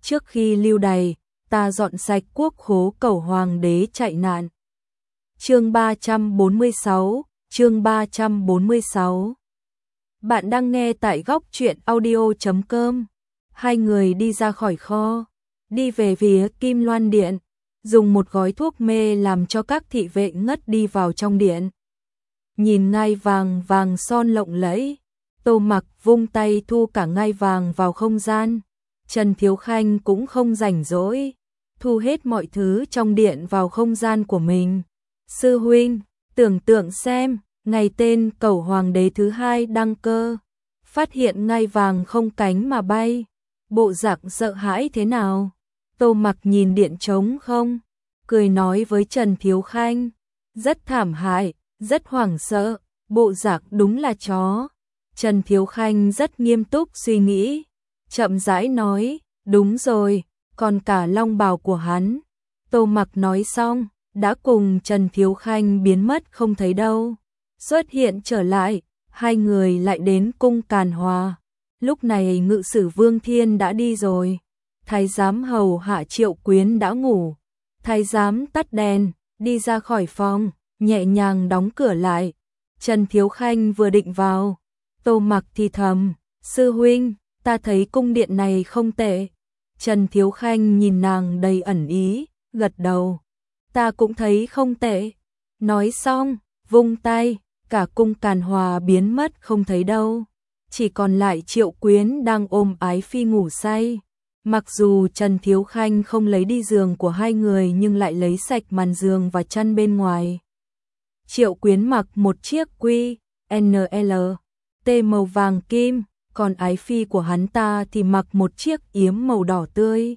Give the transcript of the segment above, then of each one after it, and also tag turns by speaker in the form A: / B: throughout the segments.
A: trước khi lưu đày, ta dọn sạch quốc khố cầu hoàng đế chạy nạn. Chương 346, chương 346. Bạn đang nghe tại góc truyện audio.com. Hai người đi ra khỏi kho, đi về phía Kim Loan Điện, dùng một gói thuốc mê làm cho các thị vệ ngất đi vào trong điện. Nhìn ngai vàng vàng son lộng lẫy, Tô Mặc vung tay thu cả ngai vàng vào không gian. Trần Thiếu Khanh cũng không rảnh rỗi, thu hết mọi thứ trong điện vào không gian của mình. Sư huynh, tưởng tượng xem, ngày tên Cẩu Hoàng đế thứ hai đăng cơ, phát hiện ngai vàng không cánh mà bay, bộ dạng sợ hãi thế nào? Tô Mặc nhìn điện trống không, cười nói với Trần Thiếu Khanh, rất thảm hại, rất hoảng sợ, bộ dạng đúng là chó. Trần Thiếu Khanh rất nghiêm túc suy nghĩ, chậm rãi nói, đúng rồi, còn cả long bào của hắn. Tô Mặc nói xong, đã cùng Trần Thiếu Khanh biến mất không thấy đâu. Xuất hiện trở lại, hai người lại đến cung Càn Hòa. Lúc này ngự sử Vương Thiên đã đi rồi. Thái giám hầu hạ Triệu Quyến đã ngủ. Thái giám tắt đèn, đi ra khỏi phòng, nhẹ nhàng đóng cửa lại. Trần Thiếu Khanh vừa định vào, Tô Mặc thì thầm, sư huynh, ta thấy cung điện này không tệ. Trần Thiếu Khanh nhìn nàng đầy ẩn ý, gật đầu. Ta cũng thấy không tệ. Nói xong, vung tay, cả cung Càn Hòa biến mất không thấy đâu. Chỉ còn lại Triệu Quyến đang ôm Ái Phi ngủ say. Mặc dù Trần Thiếu Khanh không lấy đi giường của hai người nhưng lại lấy sạch màn giường và chăn bên ngoài. Triệu Quyến mặc một chiếc quy NL T màu vàng kim, còn Ái Phi của hắn ta thì mặc một chiếc yếm màu đỏ tươi.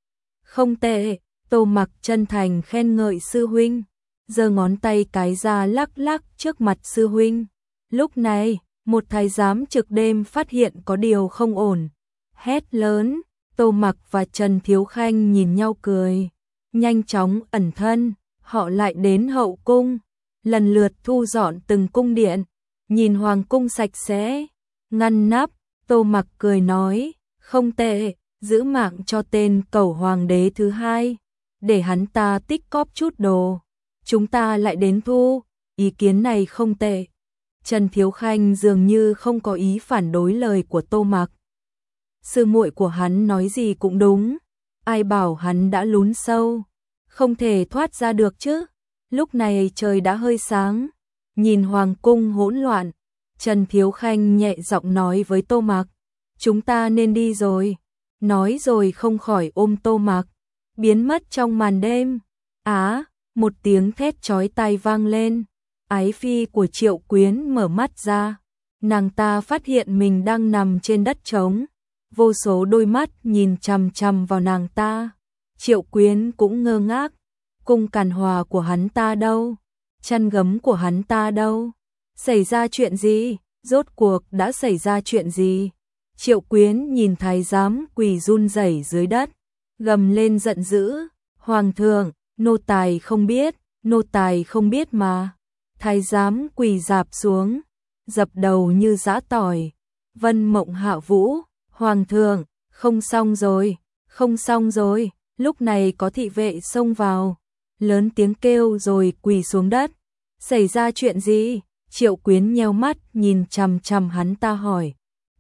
A: Không tệ, Tô Mặc chân thành khen ngợi sư huynh, giơ ngón tay cái ra lắc lắc trước mặt sư huynh. Lúc này, một thái giám trực đêm phát hiện có điều không ổn, hét lớn. Tô Mặc và Trần Thiếu Khanh nhìn nhau cười, nhanh chóng ẩn thân, họ lại đến hậu cung, lần lượt thu dọn từng cung điện, nhìn hoàng cung sạch sẽ, ngăn nắp. Tô Mặc cười nói, không tệ, giữ mạng cho tên Cẩu Hoàng đế thứ hai, để hắn ta tích cóp chút đồ, chúng ta lại đến thu, ý kiến này không tệ. Trần Thiếu Khanh dường như không có ý phản đối lời của Tô Mặc. Sư muội của hắn nói gì cũng đúng, ai bảo hắn đã lún sâu, không thể thoát ra được chứ. Lúc này trời đã hơi sáng, nhìn hoàng cung hỗn loạn, Trần Thiếu Khanh nhẹ giọng nói với Tô Mặc, chúng ta nên đi rồi. Nói rồi không khỏi ôm Tô Mặc, biến mất trong màn đêm. Á, một tiếng thét chói tai vang lên, Ái Phi của Triệu Quyến mở mắt ra, nàng ta phát hiện mình đang nằm trên đất trống, vô số đôi mắt nhìn chằm chằm vào nàng ta. Triệu Quyến cũng ngơ ngác, cung Càn Hòa của hắn ta đâu, chăn gấm của hắn ta đâu, xảy ra chuyện gì, rốt cuộc đã xảy ra chuyện gì? Triệu Quyến nhìn thái giám quỳ run rẩy dưới đất, gầm lên giận dữ, hoàng thượng, nô tài không biết, nô tài không biết mà. Thái giám quỳ rạp xuống, dập đầu như giã tỏi. Vân Mộng Hạ Vũ, hoàng thượng, không xong rồi, không xong rồi. Lúc này có thị vệ xông vào, lớn tiếng kêu rồi quỳ xuống đất. Xảy ra chuyện gì? Triệu Quyến nheo mắt nhìn chằm chằm hắn ta hỏi.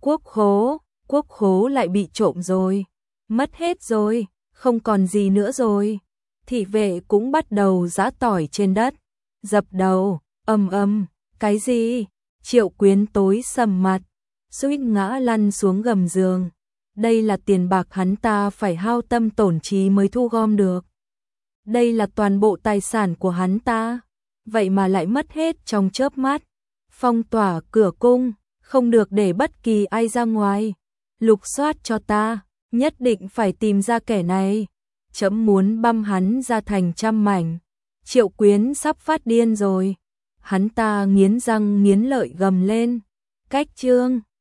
A: Quốc khố lại bị trộm rồi, mất hết rồi, không còn gì nữa rồi. Thị vệ cũng bắt đầu giã tỏi trên đất, dập đầu, cái gì? Triệu Quyến tối sầm mặt, suýt ngã lăn xuống gầm giường. Đây là tiền bạc hắn ta phải hao tâm tổn trí mới thu gom được. Đây là toàn bộ tài sản của hắn ta, vậy mà lại mất hết trong chớp mắt. Phong tỏa cửa cung, không được để bất kỳ ai ra ngoài. Lục soát cho ta, nhất định phải tìm ra kẻ này. Trẫm muốn băm hắn ra thành trăm mảnh. Triệu Quyến sắp phát điên rồi. Hắn ta nghiến răng nghiến lợi gầm lên. Cách chương